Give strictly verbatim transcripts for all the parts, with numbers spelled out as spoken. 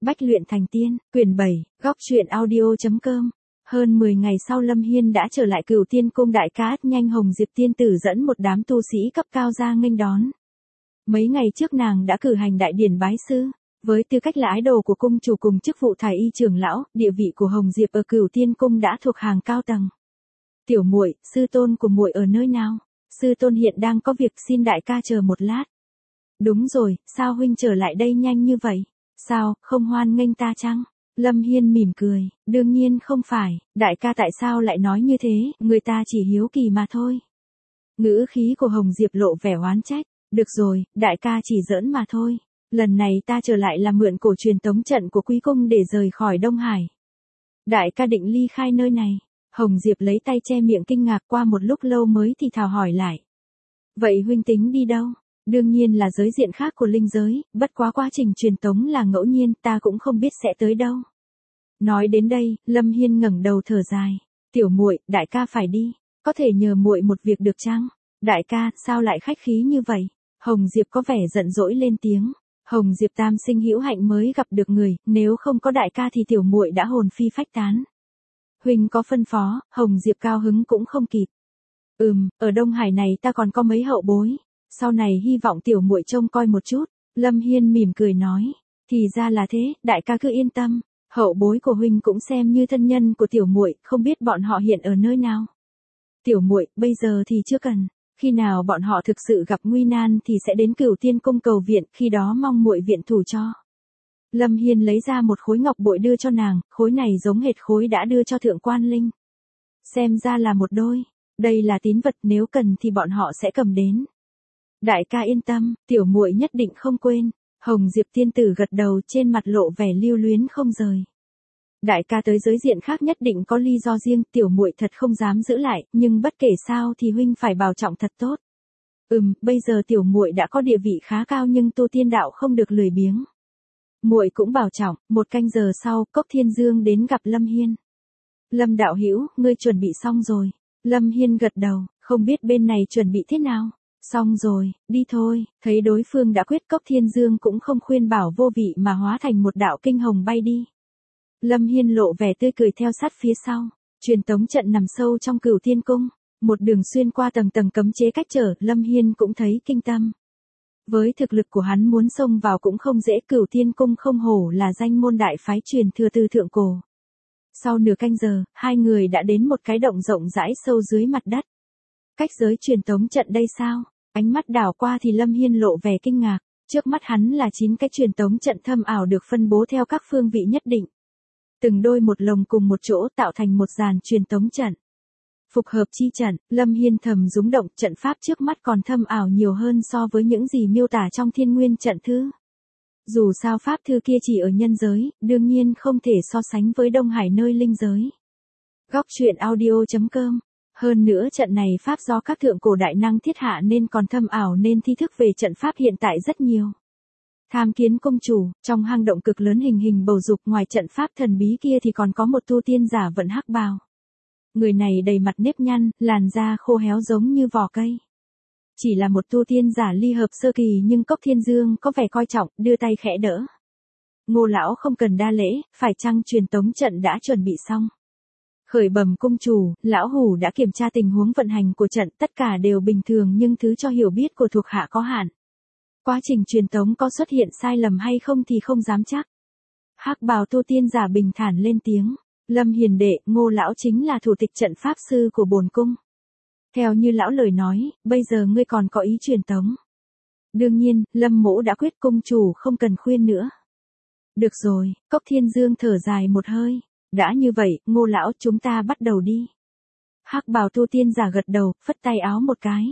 Bách luyện thành tiên, quyển bảy, góc truyện audio.com. Hơn mười ngày sau Lâm Hiên đã trở lại Cửu Tiên Cung, đại ca nhanh Hồng Diệp tiên tử dẫn một đám tu sĩ cấp cao ra nghênh đón. Mấy ngày trước nàng đã cử hành đại điển bái sư, với tư cách là ái đồ của cung chủ cùng chức vụ thái y trưởng lão, địa vị của Hồng Diệp ở Cửu Tiên Cung đã thuộc hàng cao tầng. Tiểu muội, sư tôn của muội ở nơi nào? Sư tôn hiện đang có việc, xin đại ca chờ một lát. Đúng rồi, sao huynh trở lại đây nhanh như vậy? Sao, không hoan nghênh ta chăng? Lâm Hiên mỉm cười, đương nhiên không phải, đại ca tại sao lại nói như thế, người ta chỉ hiếu kỳ mà thôi. Ngữ khí của Hồng Diệp lộ vẻ oán trách, được rồi, đại ca chỉ giỡn mà thôi, lần này ta trở lại là mượn cổ truyền tống trận của quý cung để rời khỏi Đông Hải. Đại ca định ly khai nơi này, Hồng Diệp lấy tay che miệng kinh ngạc, qua một lúc lâu mới thì thào hỏi lại. Vậy huynh tính đi đâu? Đương nhiên là giới diện khác của linh giới, bất quá quá trình truyền tống là ngẫu nhiên, ta cũng không biết sẽ tới đâu. Nói đến đây, Lâm Hiên ngẩng đầu thở dài, tiểu muội, đại ca phải đi, có thể nhờ muội một việc được chăng? Đại ca, sao lại khách khí như vậy? Hồng Diệp có vẻ giận dỗi lên tiếng. Hồng Diệp tam sinh hữu hạnh mới gặp được người, nếu không có đại ca thì tiểu muội đã hồn phi phách tán. Huynh có phân phó, Hồng Diệp cao hứng cũng không kịp. Ừm, ở Đông Hải này ta còn có mấy hậu bối, sau này hy vọng tiểu muội trông coi một chút. Lâm Hiên mỉm cười nói, thì ra là thế, đại ca cứ yên tâm, hậu bối của huynh cũng xem như thân nhân của tiểu muội, không biết bọn họ hiện ở nơi nào. Tiểu muội, bây giờ thì chưa cần, khi nào bọn họ thực sự gặp nguy nan thì sẽ đến Cửu Tiên Cung cầu viện, khi đó mong muội viện thủ cho. Lâm Hiên lấy ra một khối ngọc bội đưa cho nàng, khối này giống hệt khối đã đưa cho Thượng Quan Linh. Xem ra là một đôi, đây là tín vật, nếu cần thì bọn họ sẽ cầm đến. Đại ca yên tâm, tiểu muội nhất định không quên. Hồng Diệp tiên tử gật đầu, trên mặt lộ vẻ lưu luyến không rời. Đại ca tới giới diện khác nhất định có lý do riêng, tiểu muội thật không dám giữ lại, nhưng bất kể sao thì huynh phải bảo trọng thật tốt. Ừm, bây giờ tiểu muội đã có địa vị khá cao nhưng tu tiên đạo không được lười biếng. Muội cũng bảo trọng. Một canh giờ sau, Cốc Thiên Dương đến gặp Lâm Hiên. Lâm đạo hữu, ngươi chuẩn bị xong rồi? Lâm Hiên gật đầu, không biết bên này chuẩn bị thế nào? Xong rồi, đi thôi. Thấy đối phương đã quyết, Cốc Thiên Dương cũng không khuyên bảo vô vị mà hóa thành một đạo kinh hồng bay đi. Lâm Hiên lộ vẻ tươi cười theo sát phía sau. Truyền tống trận nằm sâu trong Cửu Tiên Cung, một đường xuyên qua tầng tầng cấm chế cách trở, Lâm Hiên cũng thấy kinh tâm. Với thực lực của hắn muốn xông vào cũng không dễ, Cửu Tiên Cung không hổ là danh môn đại phái truyền thừa từ thượng cổ. Sau nửa canh giờ, hai người đã đến một cái động rộng rãi sâu dưới mặt đất. Cách giới truyền tống trận đây sao? Ánh mắt đảo qua thì Lâm Hiên lộ vẻ kinh ngạc, trước mắt hắn là chín cái truyền tống trận thâm ảo được phân bố theo các phương vị nhất định. Từng đôi một lồng cùng một chỗ tạo thành một dàn truyền tống trận. Phục hợp chi trận, Lâm Hiên thầm rúng động, trận pháp trước mắt còn thâm ảo nhiều hơn so với những gì miêu tả trong Thiên Nguyên trận thư. Dù sao pháp thư kia chỉ ở nhân giới, đương nhiên không thể so sánh với Đông Hải nơi linh giới. Góc truyện audio.com. Hơn nữa trận này pháp do các thượng cổ đại năng thiết hạ nên còn thâm ảo, nên thi thức về trận pháp hiện tại rất nhiều. Tham Kiến công chủ, trong hang động cực lớn hình hình bầu dục, ngoài trận pháp thần bí kia thì còn có một tu tiên giả vận hắc bào. Người này đầy mặt nếp nhăn, làn da khô héo giống như vỏ cây. Chỉ là một tu tiên giả ly hợp sơ kỳ nhưng Cốc Thiên Dương có vẻ coi trọng, đưa tay khẽ đỡ. Ngô lão không cần đa lễ, phải chăng truyền tống trận đã chuẩn bị xong? Khởi bẩm cung chủ, lão hủ đã kiểm tra tình huống vận hành của trận, tất cả đều bình thường nhưng thứ cho hiểu biết của thuộc hạ có hạn. Quá trình truyền tống có xuất hiện sai lầm hay không thì không dám chắc. Hắc bào tu tiên giả bình thản lên tiếng. Lâm hiền đệ, Ngô lão chính là thủ tịch trận pháp sư của bổn cung. Theo như lão lời nói, bây giờ ngươi còn có ý truyền tống. Đương nhiên, Lâm mỗ đã quyết, cung chủ không cần khuyên nữa. Được rồi, Cốc Thiên Dương thở dài một hơi. Đã như vậy, Ngô lão, chúng ta bắt đầu đi. Hắc bào tu tiên giả gật đầu, phất tay áo một cái.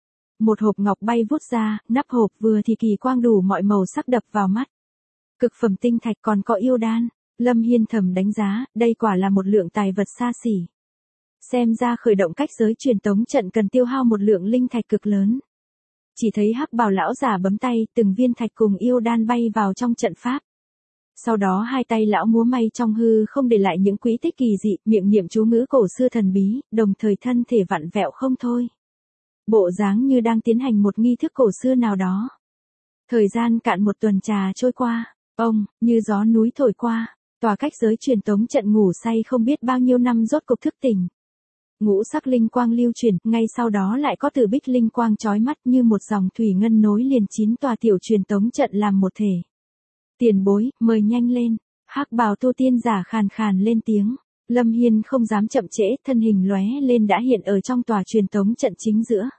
Một hộp ngọc bay vút ra, nắp hộp vừa thì kỳ quang đủ mọi màu sắc đập vào mắt. Cực phẩm tinh thạch, còn có yêu đan. Lâm Hiên thầm đánh giá, đây quả là một lượng tài vật xa xỉ. Xem ra khởi động cách giới truyền tống trận cần tiêu hao một lượng linh thạch cực lớn. Chỉ thấy hắc bào lão giả bấm tay, từng viên thạch cùng yêu đan bay vào trong trận pháp. Sau đó hai tay lão múa may trong hư không để lại những quỹ tích kỳ dị, miệng niệm chú ngữ cổ xưa thần bí, đồng thời thân thể vặn vẹo không thôi. Bộ dáng như đang tiến hành một nghi thức cổ xưa nào đó. Thời gian cạn một tuần trà trôi qua, Ông, như gió núi thổi qua, tòa cách giới truyền tống trận ngủ say không biết bao nhiêu năm rốt cục thức tỉnh. Ngũ sắc linh quang lưu chuyển, ngay sau đó lại có từ bích linh quang chói mắt như một dòng thủy ngân nối liền chín tòa tiểu truyền tống trận làm một thể. Tiền bối, mời nhanh lên. Hắc bào tu tiên giả khàn khàn lên tiếng. Lâm Hiên không dám chậm trễ, thân hình lóe lên đã hiện ở trong tòa truyền tống trận chính giữa.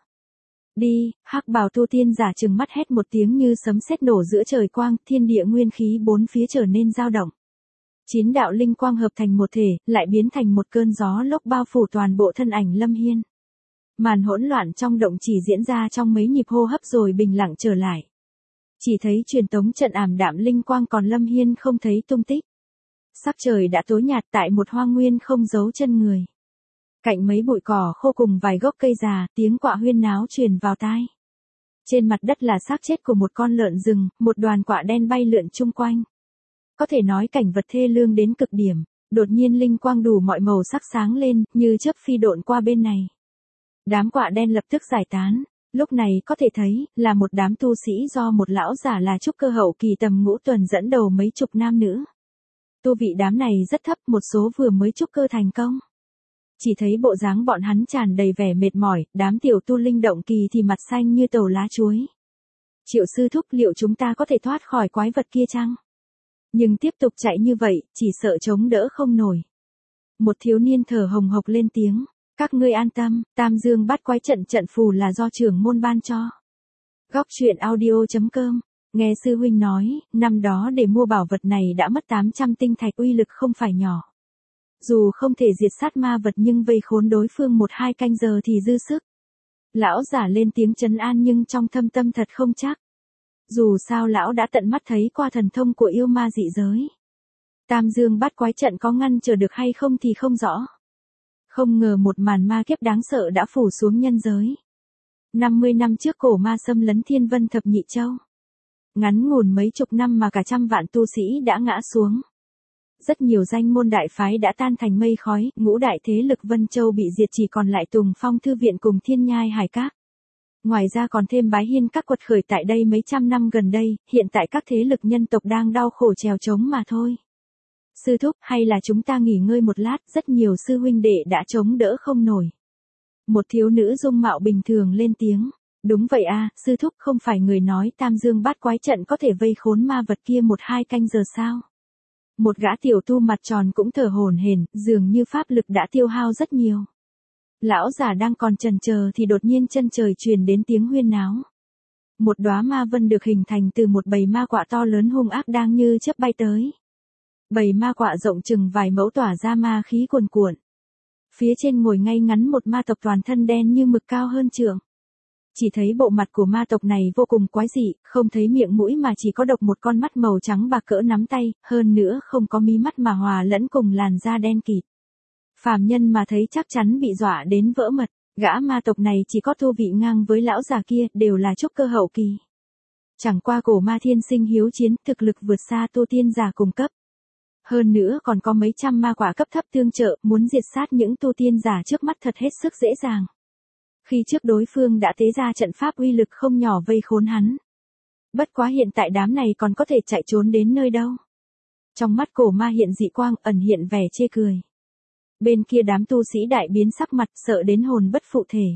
Đi, hắc bào tu tiên giả trừng mắt hét một tiếng như sấm sét nổ giữa trời quang, thiên địa nguyên khí bốn phía trở nên dao động. Chín đạo linh quang hợp thành một thể, lại biến thành một cơn gió lốc bao phủ toàn bộ thân ảnh Lâm Hiên. Màn hỗn loạn trong động chỉ diễn ra trong mấy nhịp hô hấp rồi bình lặng trở lại. Chỉ thấy truyền tống trận ảm đạm linh quang còn Lâm Hiên không thấy tung tích. Sắc trời đã tối nhạt tại một hoang nguyên không giấu chân người. Cạnh mấy bụi cỏ khô cùng vài gốc cây già, tiếng quạ huyên náo truyền vào tai. Trên mặt đất là xác chết của một con lợn rừng, một đoàn quạ đen bay lượn chung quanh. Có thể nói cảnh vật thê lương đến cực điểm, đột nhiên linh quang đủ mọi màu sắc sáng lên, như chớp phi độn qua bên này. Đám quạ đen lập tức giải tán, lúc này có thể thấy, là một đám tu sĩ do một lão giả là trúc cơ hậu kỳ tầm ngũ tuần dẫn đầu mấy chục nam nữ. Tu vị đám này rất thấp, một số vừa mới trúc cơ thành công. Chỉ thấy bộ dáng bọn hắn tràn đầy vẻ mệt mỏi, đám tiểu tu linh động kỳ thì mặt xanh như tàu lá chuối. Triệu sư thúc, liệu chúng ta có thể thoát khỏi quái vật kia chăng? Nhưng tiếp tục chạy như vậy, chỉ sợ chống đỡ không nổi. Một thiếu niên thở hồng hộc lên tiếng, các ngươi an tâm, Tam Dương Bát Quái trận trận phù là do trưởng môn ban cho. Góc truyện audio chấm com, nghe sư huynh nói, năm đó để mua bảo vật này đã mất tám trăm tinh thạch, uy lực không phải nhỏ. Dù không thể diệt sát ma vật nhưng vây khốn đối phương một hai canh giờ thì dư sức. Lão giả lên tiếng trấn an nhưng trong thâm tâm thật không chắc. Dù sao lão đã tận mắt thấy qua thần thông của yêu ma dị giới. Tam Dương Bát Quái trận có ngăn trở được hay không thì không rõ. Không ngờ một màn ma kiếp đáng sợ đã phủ xuống nhân giới. năm mươi năm trước cổ ma xâm lấn Thiên Vân Thập Nhị Châu. Ngắn ngủn mấy chục năm mà cả trăm vạn tu sĩ đã ngã xuống. Rất nhiều danh môn đại phái đã tan thành mây khói, ngũ đại thế lực Vân Châu bị diệt chỉ còn lại Tùng Phong Thư Viện cùng Thiên Nhai Hải Các. Ngoài ra còn thêm Bái Hiên Các quật khởi tại đây mấy trăm năm gần đây, hiện tại các thế lực nhân tộc đang đau khổ trèo trống mà thôi. Sư thúc, hay là chúng ta nghỉ ngơi một lát, rất nhiều sư huynh đệ đã chống đỡ không nổi. Một thiếu nữ dung mạo bình thường lên tiếng. Đúng vậy a, sư thúc, không phải người nói Tam Dương Bát Quái trận có thể vây khốn ma vật kia một hai canh giờ sao? Một gã tiểu tu mặt tròn cũng thở hổn hển, dường như pháp lực đã tiêu hao rất nhiều. Lão giả đang còn chần chờ thì đột nhiên chân trời truyền đến tiếng huyên náo. Một đóa ma vân được hình thành từ một bầy ma quạ to lớn hung ác đang như chớp bay tới. Bầy ma quạ rộng chừng vài mẫu tỏa ra ma khí cuồn cuộn. Phía trên ngồi ngay ngắn một ma tộc toàn thân đen như mực cao hơn trượng. Chỉ thấy bộ mặt của ma tộc này vô cùng quái dị, không thấy miệng mũi mà chỉ có độc một con mắt màu trắng bạc cỡ nắm tay, hơn nữa không có mí mắt mà hòa lẫn cùng làn da đen kịt. Phàm nhân mà thấy chắc chắn bị dọa đến vỡ mật, gã ma tộc này chỉ có tu vị ngang với lão già kia, đều là trúc cơ hậu kỳ. Chẳng qua cổ ma thiên sinh hiếu chiến, thực lực vượt xa tu tiên giả cùng cấp. Hơn nữa còn có mấy trăm ma quả cấp thấp tương trợ, muốn diệt sát những tu tiên giả trước mắt thật hết sức dễ dàng. Khi trước đối phương đã tế ra trận pháp uy lực không nhỏ vây khốn hắn. Bất quá hiện tại đám này còn có thể chạy trốn đến nơi đâu. Trong mắt cổ ma hiện dị quang, ẩn hiện vẻ chê cười. Bên kia đám tu sĩ đại biến sắc mặt, sợ đến hồn bất phụ thể.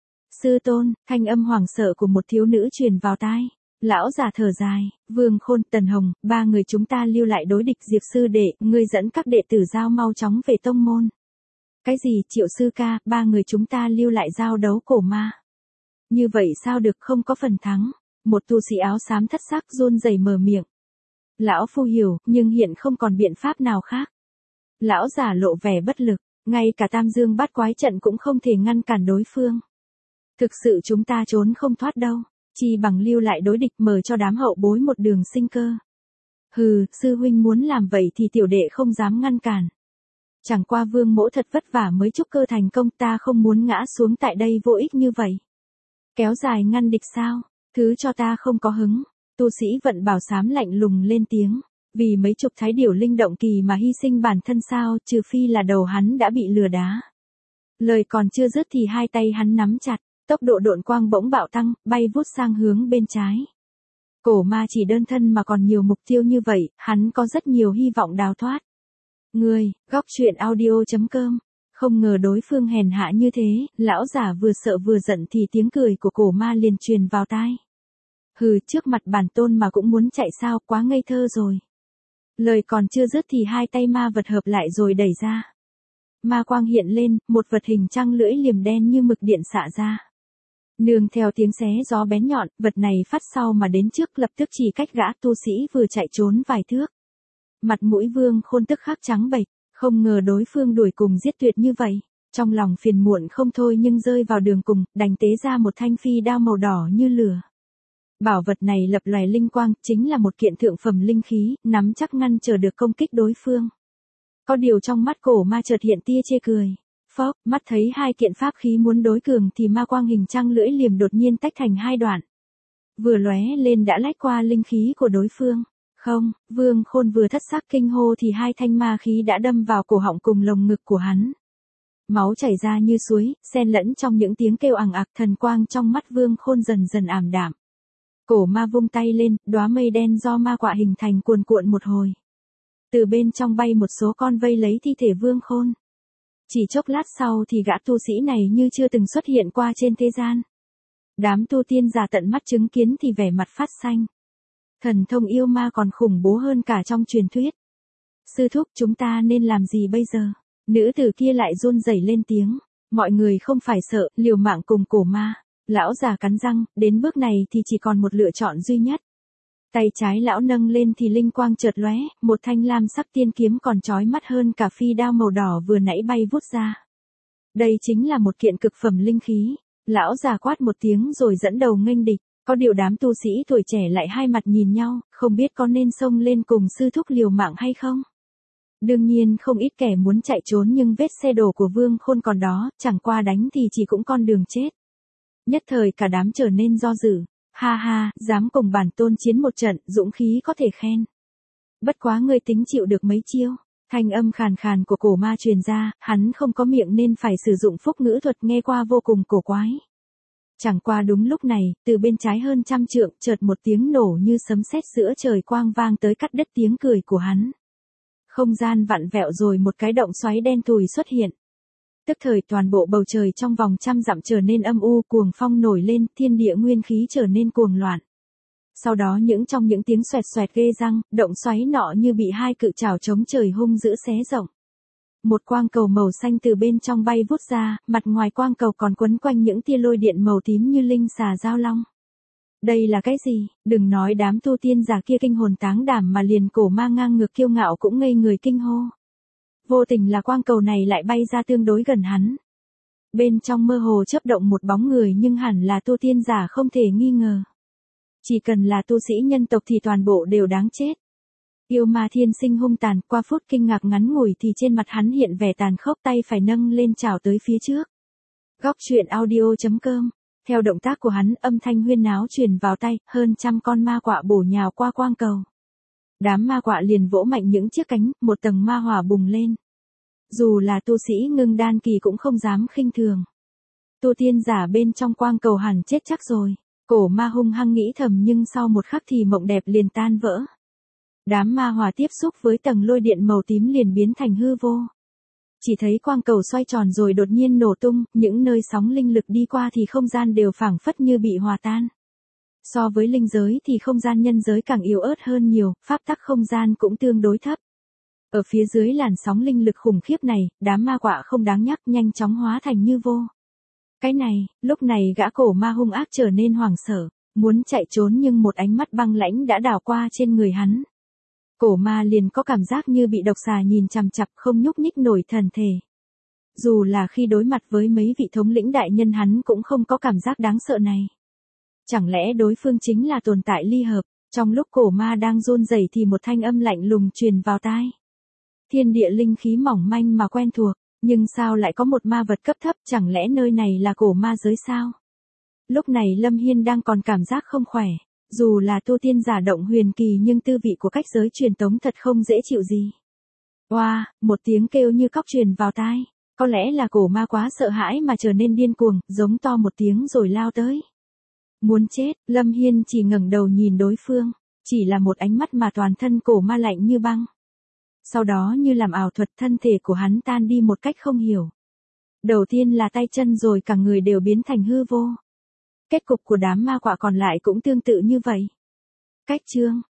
Sư tôn, thanh âm hoảng sợ của một thiếu nữ truyền vào tai. Lão già thở dài, Vương Khôn, Tần Hồng, ba người chúng ta lưu lại đối địch Diệp sư đệ, ngươi dẫn các đệ tử giao mau chóng về tông môn. Cái gì, Triệu sư ca, ba người chúng ta lưu lại giao đấu cổ ma. Như vậy sao được, không có phần thắng. Một tu sĩ áo xám thất sắc run rẩy mở miệng. Lão phu hiểu, nhưng hiện không còn biện pháp nào khác. Lão giả lộ vẻ bất lực, ngay cả Tam Dương Bát Quái trận cũng không thể ngăn cản đối phương. Thực sự chúng ta trốn không thoát đâu, chi bằng lưu lại đối địch, mở cho đám hậu bối một đường sinh cơ. Hừ, sư huynh muốn làm vậy thì tiểu đệ không dám ngăn cản. Chẳng qua Vương mỗ thật vất vả mới trúc cơ thành công, ta không muốn ngã xuống tại đây vô ích như vậy. Kéo dài ngăn địch sao, thứ cho ta không có hứng. Tu sĩ vận bảo xám lạnh lùng lên tiếng. Vì mấy chục thái điểu linh động kỳ mà hy sinh bản thân sao, trừ phi là đầu hắn đã bị lừa đá. Lời còn chưa dứt thì hai tay hắn nắm chặt, tốc độ độn quang bỗng bạo tăng, bay vút sang hướng bên trái. Cổ ma chỉ đơn thân mà còn nhiều mục tiêu như vậy, hắn có rất nhiều hy vọng đào thoát. Ngươi, góc truyện audio.com. Không ngờ đối phương hèn hạ như thế, lão giả vừa sợ vừa giận thì tiếng cười của cổ ma liền truyền vào tai. Hừ, trước mặt bản tôn mà cũng muốn chạy sao, quá ngây thơ rồi. Lời còn chưa dứt thì hai tay ma vật hợp lại rồi đẩy ra. Ma quang hiện lên, một vật hình trăng lưỡi liềm đen như mực điện xạ ra. Nương theo tiếng xé gió bén nhọn, vật này phát sau mà đến trước lập tức chỉ cách gã tu sĩ vừa chạy trốn vài thước. Mặt mũi Vương Khôn tức khắc trắng bệch, không ngờ đối phương đuổi cùng giết tuyệt như vậy. Trong lòng phiền muộn không thôi nhưng rơi vào đường cùng, đành tế ra một thanh phi đao màu đỏ như lửa. Bảo vật này lập lòe linh quang, chính là một kiện thượng phẩm linh khí, nắm chắc ngăn chờ được công kích đối phương. Có điều trong mắt cổ ma chợt hiện tia chê cười. Phốc, mắt thấy hai kiện pháp khí muốn đối cường thì ma quang hình trăng lưỡi liềm đột nhiên tách thành hai đoạn. Vừa lóe lên đã lách qua linh khí của đối phương. Không, Vương Khôn vừa thất sắc kinh hô thì hai thanh ma khí đã đâm vào cổ họng cùng lồng ngực của hắn. Máu chảy ra như suối, xen lẫn trong những tiếng kêu ằng ặc, thần quang trong mắt Vương Khôn dần dần ảm đạm. Cổ ma vung tay lên, đóa mây đen do ma quạ hình thành cuồn cuộn một hồi. Từ bên trong bay một số con vây lấy thi thể Vương Khôn. Chỉ chốc lát sau thì gã tu sĩ này như chưa từng xuất hiện qua trên thế gian. Đám tu tiên giả tận mắt chứng kiến thì vẻ mặt phát xanh. Thần thông yêu ma còn khủng bố hơn cả trong truyền thuyết. Sư thúc, chúng ta nên làm gì bây giờ? Nữ tử kia lại run rẩy lên tiếng. Mọi người không phải sợ, liều mạng cùng cổ ma. Lão già cắn răng, đến bước này thì chỉ còn một lựa chọn duy nhất. Tay trái lão nâng lên thì linh quang chợt lóe, một thanh lam sắc tiên kiếm còn chói mắt hơn cả phi đao màu đỏ vừa nãy bay vút ra. Đây chính là một kiện cực phẩm linh khí. Lão già quát một tiếng rồi dẫn đầu nghênh địch. Có điều đám tu sĩ tuổi trẻ lại hai mặt nhìn nhau, không biết có nên xông lên cùng sư thúc liều mạng hay không. Đương nhiên không ít kẻ muốn chạy trốn nhưng vết xe đổ của Vương Khôn còn đó, chẳng qua đánh thì chỉ cũng con đường chết. Nhất thời cả đám trở nên do dự. Ha ha, dám cùng bản tôn chiến một trận, dũng khí có thể khen. Bất quá ngươi tính chịu được mấy chiêu. Thanh âm khàn khàn của cổ ma truyền ra, hắn không có miệng nên phải sử dụng phúc ngữ thuật nghe qua vô cùng cổ quái. Chẳng qua đúng lúc này, từ bên trái hơn trăm trượng, chợt một tiếng nổ như sấm sét giữa trời quang vang tới cắt đứt tiếng cười của hắn. Không gian vặn vẹo rồi một cái động xoáy đen thui xuất hiện. Tức thời toàn bộ bầu trời trong vòng trăm dặm trở nên âm u, cuồng phong nổi lên, thiên địa nguyên khí trở nên cuồng loạn. Sau đó những trong những tiếng xoẹt xoẹt ghê răng, động xoáy nọ như bị hai cự trảo chống trời hung dữ xé rộng. Một quang cầu màu xanh từ bên trong bay vút ra, mặt ngoài quang cầu còn quấn quanh những tia lôi điện màu tím như linh xà giao long. Đây là cái gì? Đừng nói đám tu tiên giả kia kinh hồn táng đảm mà liền cổ ma ngang ngược kiêu ngạo cũng ngây người kinh hô. Vô tình là quang cầu này lại bay ra tương đối gần hắn. Bên trong mơ hồ chớp động một bóng người nhưng hẳn là tu tiên giả không thể nghi ngờ. Chỉ cần là tu sĩ nhân tộc thì toàn bộ đều đáng chết. Yêu ma thiên sinh hung tàn, qua phút kinh ngạc ngắn ngủi thì trên mặt hắn hiện vẻ tàn khốc, tay phải nâng lên chảo tới phía trước. Góc truyện audio.com. Theo động tác của hắn, âm thanh huyên náo truyền vào tai, hơn trăm con ma quạ bổ nhào qua quang cầu. Đám ma quạ liền vỗ mạnh những chiếc cánh, một tầng ma hỏa bùng lên. Dù là tu sĩ ngưng đan kỳ cũng không dám khinh thường. Tu tiên giả bên trong quang cầu hẳn chết chắc rồi. Cổ ma hung hăng nghĩ thầm nhưng sau một khắc thì mộng đẹp liền tan vỡ. Đám ma hỏa tiếp xúc với tầng lôi điện màu tím liền biến thành hư vô. Chỉ thấy quang cầu xoay tròn rồi đột nhiên nổ tung, những nơi sóng linh lực đi qua thì không gian đều phảng phất như bị hòa tan. So với linh giới thì không gian nhân giới càng yếu ớt hơn nhiều, pháp tắc không gian cũng tương đối thấp. Ở phía dưới làn sóng linh lực khủng khiếp này, đám ma quạ không đáng nhắc nhanh chóng hóa thành như vô. Cái này, lúc này gã cổ ma hung ác trở nên hoảng sợ, muốn chạy trốn nhưng một ánh mắt băng lãnh đã đảo qua trên người hắn. Cổ ma liền có cảm giác như bị độc xà nhìn chằm chằm không nhúc nhích nổi thần thể. Dù là khi đối mặt với mấy vị thống lĩnh đại nhân hắn cũng không có cảm giác đáng sợ này. Chẳng lẽ đối phương chính là tồn tại ly hợp? Trong lúc cổ ma đang run rẩy thì một thanh âm lạnh lùng truyền vào tai. Thiên địa linh khí mỏng manh mà quen thuộc, nhưng sao lại có một ma vật cấp thấp, chẳng lẽ nơi này là cổ ma giới sao? Lúc này Lâm Hiên đang còn cảm giác không khỏe. Dù là tu tiên giả động huyền kỳ nhưng tư vị của cách giới truyền tống thật không dễ chịu gì. Oa, wow, một tiếng kêu như cóc truyền vào tai. Có lẽ là cổ ma quá sợ hãi mà trở nên điên cuồng, giống to một tiếng rồi lao tới. Muốn chết, Lâm Hiên chỉ ngẩng đầu nhìn đối phương, chỉ là một ánh mắt mà toàn thân cổ ma lạnh như băng. Sau đó như làm ảo thuật thân thể của hắn tan đi một cách không hiểu. Đầu tiên là tay chân rồi cả người đều biến thành hư vô. Kết cục của đám ma quạ còn lại cũng tương tự như vậy. Cách chương